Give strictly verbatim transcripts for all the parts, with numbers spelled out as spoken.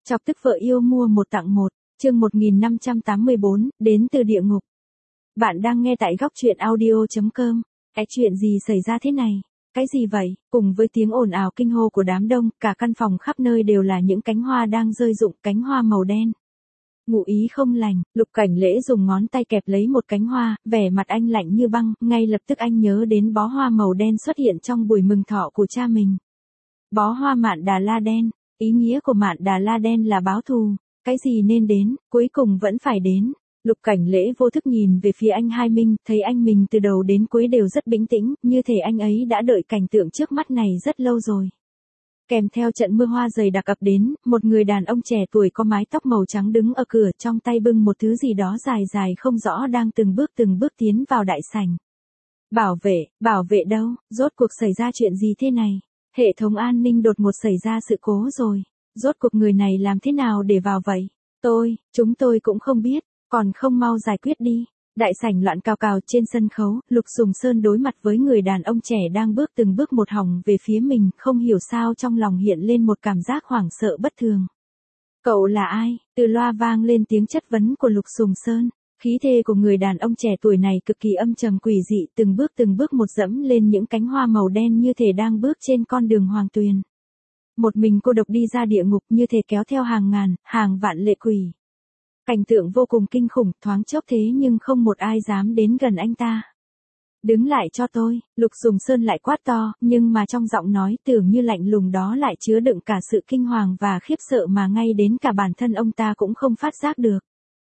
Chọc tức vợ yêu mua một tặng một, chương một nghìn năm trăm tám mươi bốn, đến từ địa ngục. Bạn đang nghe tại góc truyện audio.com. Cái chuyện gì xảy ra thế này? Cái gì vậy? Cùng với tiếng ồn ào kinh hô của đám đông, cả căn phòng khắp nơi đều là những cánh hoa đang rơi rụng, cánh hoa màu đen. Ngụ ý không lành, Lục Cảnh Lễ dùng ngón tay kẹp lấy một cánh hoa, vẻ mặt anh lạnh như băng, ngay lập tức anh nhớ đến bó hoa màu đen xuất hiện trong buổi mừng thọ của cha mình. Bó hoa mạn đà la đen, ý nghĩa của mạn đà la đen là báo thù, cái gì nên đến, cuối cùng vẫn phải đến. Lục Cảnh Lễ vô thức nhìn về phía anh Hai Minh, thấy anh mình từ đầu đến cuối đều rất bình tĩnh, như thể anh ấy đã đợi cảnh tượng trước mắt này rất lâu rồi. Kèm theo trận mưa hoa dày đặc ập đến, một người đàn ông trẻ tuổi có mái tóc màu trắng đứng ở cửa, trong tay bưng một thứ gì đó dài dài không rõ đang từng bước từng bước tiến vào đại sảnh. Bảo vệ, bảo vệ đâu, rốt cuộc xảy ra chuyện gì thế này? Hệ thống an ninh đột ngột xảy ra sự cố rồi. Rốt cuộc người này làm thế nào để vào vậy? Tôi, chúng tôi cũng không biết, còn không mau giải quyết đi. Đại sảnh loạn cào cào, trên sân khấu, Lục Sùng Sơn đối mặt với người đàn ông trẻ đang bước từng bước một hỏng về phía mình, không hiểu sao trong lòng hiện lên một cảm giác hoảng sợ bất thường. Cậu là ai? Từ loa vang lên tiếng chất vấn của Lục Sùng Sơn. Khí thế của người đàn ông trẻ tuổi này cực kỳ âm trầm quỷ dị, từng bước từng bước một dẫm lên những cánh hoa màu đen như thể đang bước trên con đường hoàng tuyền. Một mình cô độc đi ra địa ngục, như thể kéo theo hàng ngàn, hàng vạn lệ quỷ. Cảnh tượng vô cùng kinh khủng, thoáng chốc thế nhưng không một ai dám đến gần anh ta. Đứng lại cho tôi, Lục Sùng Sơn lại quát to, nhưng mà trong giọng nói tưởng như lạnh lùng đó lại chứa đựng cả sự kinh hoàng và khiếp sợ mà ngay đến cả bản thân ông ta cũng không phát giác được.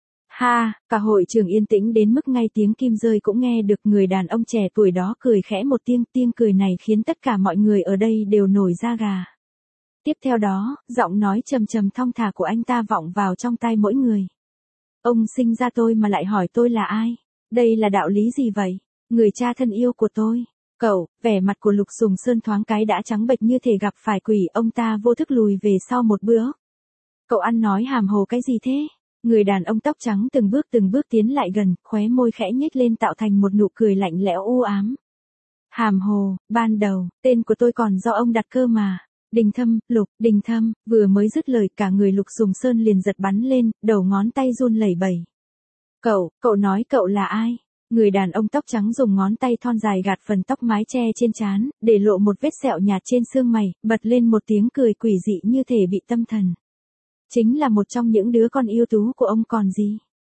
Ha, cả hội trường yên tĩnh đến mức ngay tiếng kim rơi cũng nghe được. Người đàn ông trẻ tuổi đó cười khẽ một tiếng, tiếng cười này khiến tất cả mọi người ở đây đều nổi da gà. Tiếp theo đó, giọng nói trầm trầm thong thả của anh ta vọng vào trong tai mỗi người. Ông sinh ra tôi mà lại hỏi tôi là ai? Đây là đạo lý gì vậy? Người cha thân yêu của tôi. Cậu, vẻ mặt của Lục Sùng Sơn thoáng cái đã trắng bệch như thể gặp phải quỷ, ông ta vô thức lùi về sau một bước. Cậu ăn nói hàm hồ cái gì thế? Người đàn ông tóc trắng từng bước từng bước tiến lại gần, khóe môi khẽ nhếch lên tạo thành một nụ cười lạnh lẽo u ám. Hàm hồ, ban đầu, tên của tôi còn do ông đặt cơ mà. Đình Thâm, Lục, Đình Thâm, vừa mới dứt lời cả người Lục Sùng Sơn liền giật bắn lên, đầu ngón tay run lẩy bẩy. Cậu, cậu nói cậu là ai? Người đàn ông tóc trắng dùng ngón tay thon dài gạt phần tóc mái che trên trán, để lộ một vết sẹo nhạt trên xương mày, bật lên một tiếng cười quỷ dị như thể bị tâm thần. Chính là một trong những đứa con yêu tú của ông còn gì.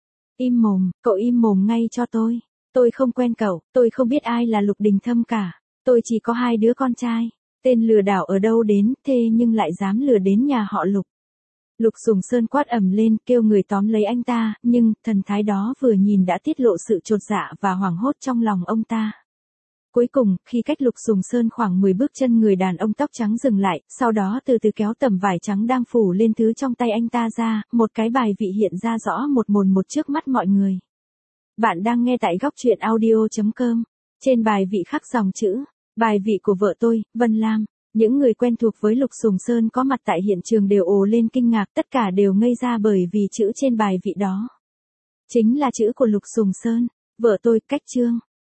Im mồm, cậu im mồm ngay cho tôi. Tôi không quen cậu, tôi không biết ai là Lục Đình Thâm cả. Tôi chỉ có hai đứa con trai. Tên lừa đảo ở đâu đến thế nhưng lại dám lừa đến nhà họ Lục. Lục Sùng Sơn quát ầm lên, kêu người tóm lấy anh ta, nhưng thần thái đó vừa nhìn đã tiết lộ sự chột dạ và hoảng hốt trong lòng ông ta. Cuối cùng, khi cách Lục Sùng Sơn khoảng mười bước chân, người đàn ông tóc trắng dừng lại, sau đó từ từ kéo tấm vải trắng đang phủ lên thứ trong tay anh ta ra, một cái bài vị hiện ra rõ một mồn một trước mắt mọi người. Bạn đang nghe tại góc truyện audio.com. Trên bài vị khắc dòng chữ, bài vị của vợ tôi, Vân Lam. Những người quen thuộc với Lục Sùng Sơn có mặt tại hiện trường đều ồ lên kinh ngạc, tất cả đều ngây ra bởi vì chữ trên bài vị đó chính là chữ của Lục Sùng Sơn. Vợ tôi, cách chương.